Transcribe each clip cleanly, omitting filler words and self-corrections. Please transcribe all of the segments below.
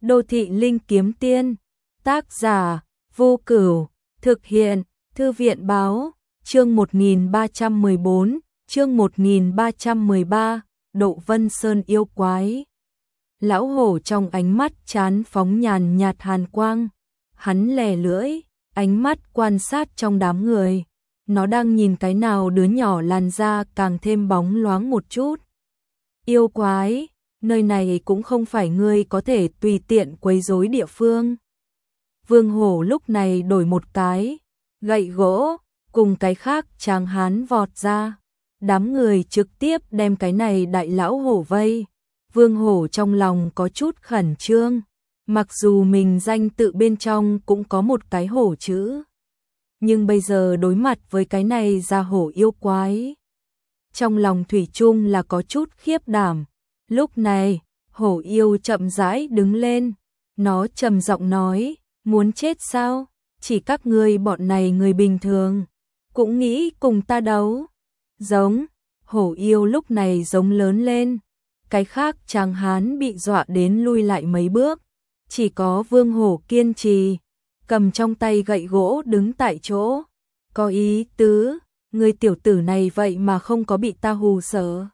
Đô thị linh kiếm tiên, tác giả, Vô Cửu, thực hiện, Thư viện báo, chương 1314, chương 1313, Độ Vân Sơn yêu quái. Lão hổ trong ánh mắt chán phóng nhàn nhạt hàn quang, hắn lè lưỡi, ánh mắt quan sát trong đám người. Nó đang nhìn cái nào đứa nhỏ làn da càng thêm bóng loáng một chút. Yêu quái, nơi này cũng không phải ngươi có thể tùy tiện quấy rối địa phương. Vương hổ lúc này đổi một cái gậy gỗ, cùng cái khác tráng hán vọt ra. Đám người trực tiếp đem cái này đại lão hổ vây. Vương hổ trong lòng có chút khẩn trương, mặc dù mình danh tự bên trong cũng có một cái hổ chữ, nhưng bây giờ đối mặt với cái này ra hổ yêu quái, trong lòng thủy chung là có chút khiếp đảm. Lúc này, hổ yêu chậm rãi đứng lên, nó trầm giọng nói, muốn chết sao? Chỉ các ngươi bọn này người bình thường, cũng nghĩ cùng ta đấu. Giống, hổ yêu lúc này giống lớn lên, cái khác tráng hán bị dọa đến lui lại mấy bước, chỉ có vương hổ kiên trì, cầm trong tay gậy gỗ đứng tại chỗ. Có ý tứ, người tiểu tử này vậy mà không có bị ta hù sợ.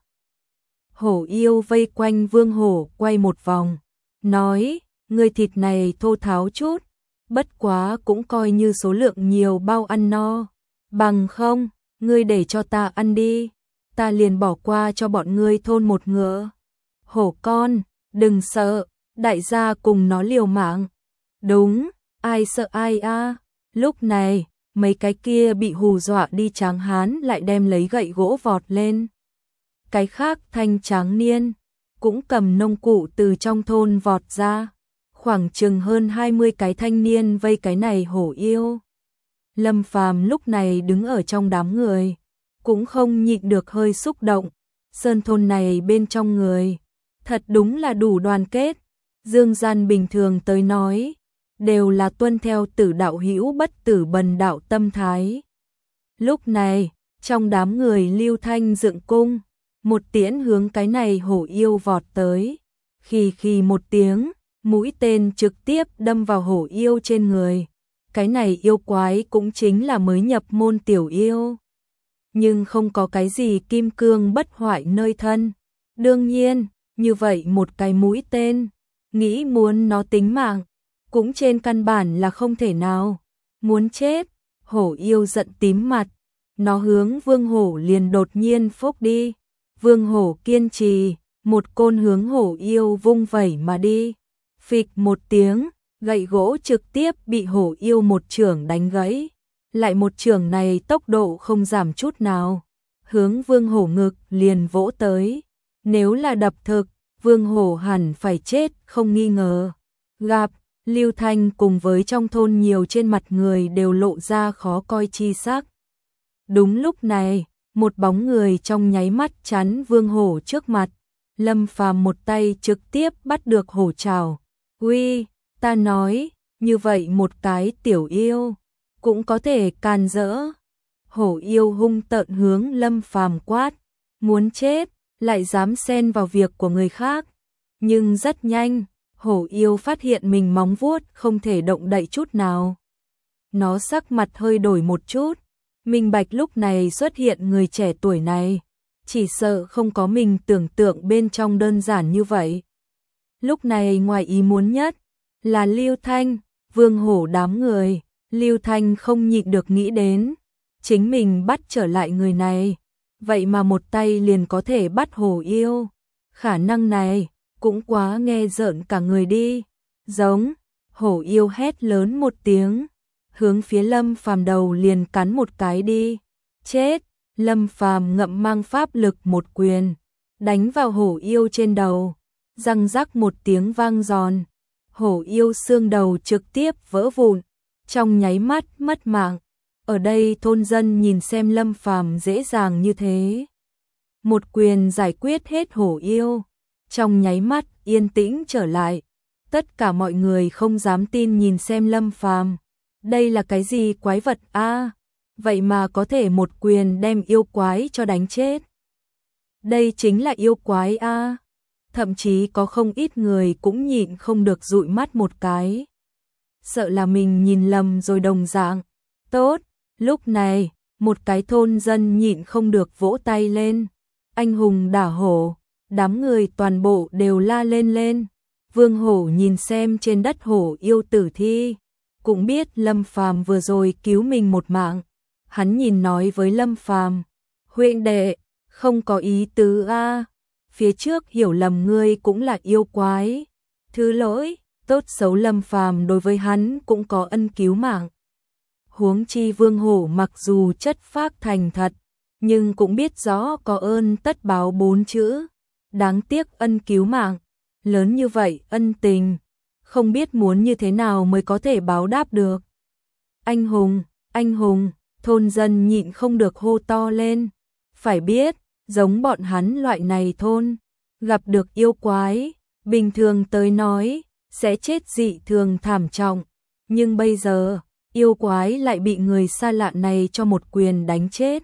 Hổ yêu vây quanh vương hổ quay một vòng, nói, người thịt này thô tháo chút, bất quá cũng coi như số lượng nhiều bao ăn no, bằng không, ngươi để cho ta ăn đi, ta liền bỏ qua cho bọn ngươi thôn một ngựa. Hổ con, đừng sợ, đại gia cùng nó liều mạng. Đúng, ai sợ ai a? Lúc này, mấy cái kia bị hù dọa đi tráng hán lại đem lấy gậy gỗ vọt lên. Cái khác thanh tráng niên cũng cầm nông cụ từ trong thôn vọt ra, khoảng chừng hơn 20 cái thanh niên vây cái này hổ yêu. Lâm Phàm lúc này đứng ở trong đám người, cũng không nhịn được hơi xúc động. Sơn thôn này bên trong người, thật đúng là đủ đoàn kết. Dương gian bình thường tới nói, đều là tuân theo tử đạo hữu bất tử bần đạo tâm thái. Lúc này, trong đám người Lưu Thanh dựng cung, một tiễn hướng cái này hổ yêu vọt tới. Khì một tiếng, mũi tên trực tiếp đâm vào hổ yêu trên người. Cái này yêu quái cũng chính là mới nhập môn tiểu yêu, nhưng không có cái gì kim cương bất hoại nơi thân. Đương nhiên, như vậy một cái mũi tên, nghĩ muốn nó tính mạng, cũng trên căn bản là không thể nào. Muốn chết, hổ yêu giận tím mặt, nó hướng vương hổ liền đột nhiên phốc đi. Vương hổ kiên trì, một côn hướng hổ yêu vung vẩy mà đi. Phịch một tiếng, gậy gỗ trực tiếp bị hổ yêu một chưởng đánh gãy. Lại một chưởng này tốc độ không giảm chút nào, hướng vương hổ ngực liền vỗ tới. Nếu là đập thực, vương hổ hẳn phải chết không nghi ngờ. Gặp, Lưu Thanh cùng với trong thôn nhiều trên mặt người đều lộ ra khó coi chi sắc. Đúng lúc này, một bóng người trong nháy mắt chắn vương hổ trước mặt. Lâm Phàm một tay trực tiếp bắt được hổ trảo. Uy, ta nói, như vậy một cái tiểu yêu cũng có thể càn rỡ. Hổ yêu hung tợn hướng Lâm Phàm quát, muốn chết, lại dám xen vào việc của người khác. Nhưng rất nhanh, hổ yêu phát hiện mình móng vuốt không thể động đậy chút nào. Nó sắc mặt hơi đổi một chút, minh bạch lúc này xuất hiện người trẻ tuổi này, chỉ sợ không có mình tưởng tượng bên trong đơn giản như vậy. Lúc này ngoài ý muốn nhất là Lưu Thanh, vương hổ đám người. Lưu Thanh không nhịn được nghĩ đến, chính mình bắt trở lại người này, vậy mà một tay liền có thể bắt hổ yêu. Khả năng này cũng quá nghe rợn cả người đi. Giống, hổ yêu hét lớn một tiếng, hướng phía Lâm Phàm đầu liền cắn một cái đi. Chết, Lâm Phàm ngậm mang pháp lực một quyền, đánh vào hổ yêu trên đầu, răng rắc một tiếng vang giòn. Hổ yêu xương đầu trực tiếp vỡ vụn, trong nháy mắt mất mạng. Ở đây thôn dân nhìn xem Lâm Phàm dễ dàng như thế, một quyền giải quyết hết hổ yêu, trong nháy mắt yên tĩnh trở lại. Tất cả mọi người không dám tin nhìn xem Lâm Phàm, đây là cái gì quái vật a? Vậy mà có thể một quyền đem yêu quái cho đánh chết. Đây chính là yêu quái a. thậm chí có không ít người cũng nhịn không được dụi mắt một cái. Sợ là mình nhìn lầm rồi đồng dạng. Tốt, lúc này, một cái thôn dân nhịn không được vỗ tay lên. Anh hùng đả hổ, đám người toàn bộ đều la lên lên. Vương Hổ nhìn xem trên đất hổ yêu tử thi, cũng biết Lâm Phàm vừa rồi cứu mình một mạng. Hắn nhìn nói với Lâm Phàm, huynh đệ, không có ý tứ a, phía trước hiểu lầm ngươi cũng là yêu quái. Thứ lỗi, tốt xấu Lâm Phàm đối với hắn cũng có ân cứu mạng. Huống chi Vương Hổ mặc dù chất phác thành thật, nhưng cũng biết rõ có ơn tất báo 4 chữ. Đáng tiếc ân cứu mạng, lớn như vậy ân tình, không biết muốn như thế nào mới có thể báo đáp được. Anh hùng, thôn dân nhịn không được hô to lên. Phải biết, giống bọn hắn loại này thôn, gặp được yêu quái, bình thường tới nói, sẽ chết dị thường thảm trọng. Nhưng bây giờ, yêu quái lại bị người xa lạ này cho một quyền đánh chết.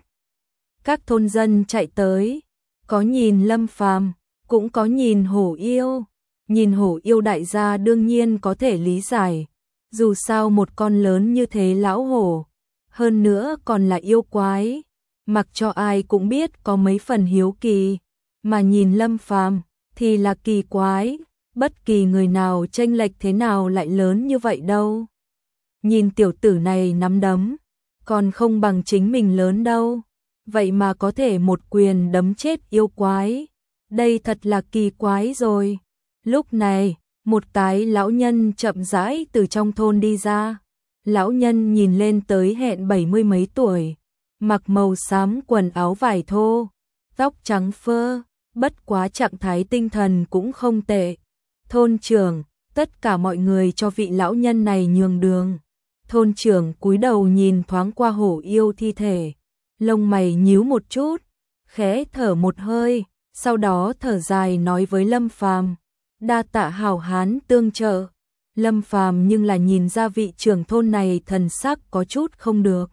Các thôn dân chạy tới, có nhìn Lâm Phàm, cũng có nhìn hổ yêu. Nhìn hổ yêu đại gia đương nhiên có thể lý giải, dù sao một con lớn như thế lão hổ, hơn nữa còn là yêu quái, mặc cho ai cũng biết có mấy phần hiếu kỳ, mà nhìn Lâm Phàm thì là kỳ quái, bất kỳ người nào chênh lệch thế nào lại lớn như vậy đâu. Nhìn tiểu tử này nắm đấm, còn không bằng chính mình lớn đâu, vậy mà có thể một quyền đấm chết yêu quái, đây thật là kỳ quái rồi. Lúc này, một cái lão nhân chậm rãi từ trong thôn đi ra. Lão nhân nhìn lên tới hẹn 70 mấy tuổi, mặc màu xám quần áo vải thô, tóc trắng phơ, bất quá trạng thái tinh thần cũng không tệ. Thôn trưởng, tất cả mọi người cho vị lão nhân này nhường đường. Thôn trưởng cúi đầu nhìn thoáng qua hổ yêu thi thể, lông mày nhíu một chút, khẽ thở một hơi, sau đó thở dài nói với Lâm Phàm, đa tạ hảo hán tương trợ. Lâm Phàm nhưng là nhìn ra vị trưởng thôn này thần sắc có chút không được.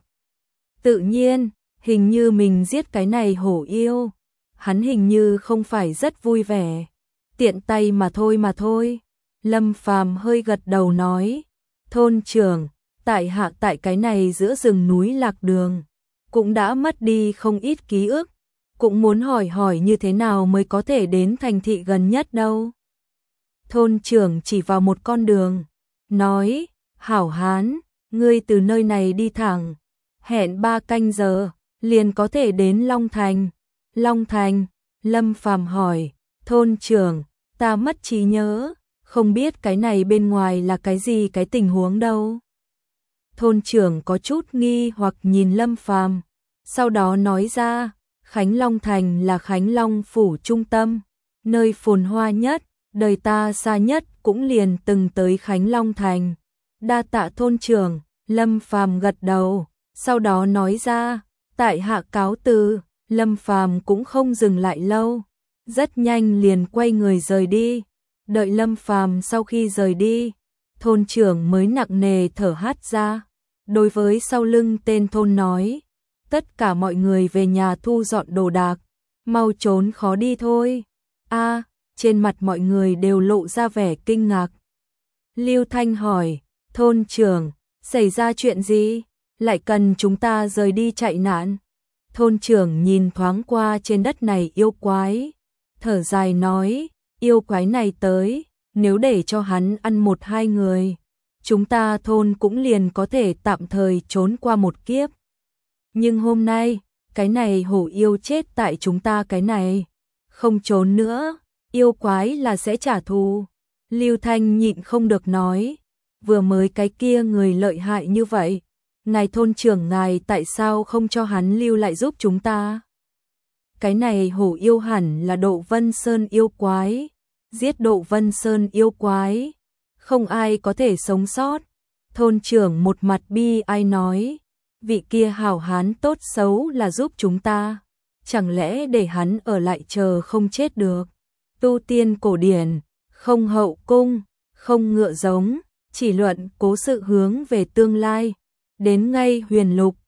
Tự nhiên, hình như mình giết cái này hổ yêu, hắn hình như không phải rất vui vẻ. Tiện tay mà thôi. Lâm Phàm hơi gật đầu nói, thôn trưởng, tại hạ tại cái này giữa rừng núi lạc đường, cũng đã mất đi không ít ký ức, cũng muốn hỏi như thế nào mới có thể đến thành thị gần nhất đâu. Thôn trưởng chỉ vào một con đường, nói, hảo hán, ngươi từ nơi này đi thẳng, hẹn 3 canh giờ, liền có thể đến Long Thành. Long Thành, Lâm Phàm hỏi, thôn trưởng, ta mất trí nhớ, không biết cái này bên ngoài là cái gì cái tình huống đâu. Thôn trưởng có chút nghi hoặc nhìn Lâm Phàm, sau đó nói ra, Khánh Long Thành là Khánh Long phủ trung tâm, nơi phồn hoa nhất, đời ta xa nhất cũng liền từng tới Khánh Long Thành. Đa tạ thôn trưởng, Lâm Phàm gật đầu, sau đó nói ra, tại hạ cáo từ. Lâm Phàm cũng không dừng lại lâu, rất nhanh liền quay người rời đi. Đợi Lâm Phàm sau khi rời đi, thôn trưởng mới nặng nề thở hắt ra, đối với sau lưng tên thôn nói, tất cả mọi người về nhà thu dọn đồ đạc, mau trốn khó đi thôi. A, trên mặt mọi người đều lộ ra vẻ kinh ngạc. Lưu Thanh hỏi, thôn trưởng, xảy ra chuyện gì, lại cần chúng ta rời đi chạy nạn? Thôn trưởng nhìn thoáng qua trên đất này yêu quái, thở dài nói, yêu quái này tới, nếu để cho hắn ăn 1-2 người, chúng ta thôn cũng liền có thể tạm thời trốn qua một kiếp. Nhưng hôm nay, cái này hổ yêu chết tại chúng ta cái này, không trốn nữa, yêu quái là sẽ trả thù. Lưu Thanh nhịn không được nói, vừa mới cái kia người lợi hại như vậy, ngài thôn trưởng ngài tại sao không cho hắn lưu lại giúp chúng ta? Cái này hổ yêu hẳn là Độ Vân Sơn yêu quái, giết Độ Vân Sơn yêu quái, không ai có thể sống sót. Thôn trưởng một mặt bi ai nói, vị kia hảo hán tốt xấu là giúp chúng ta, chẳng lẽ để hắn ở lại chờ không chết được? Tu tiên cổ điển, không hậu cung, không ngựa giống, chỉ luận cố sự hướng về tương lai. Đến ngay huyền lục,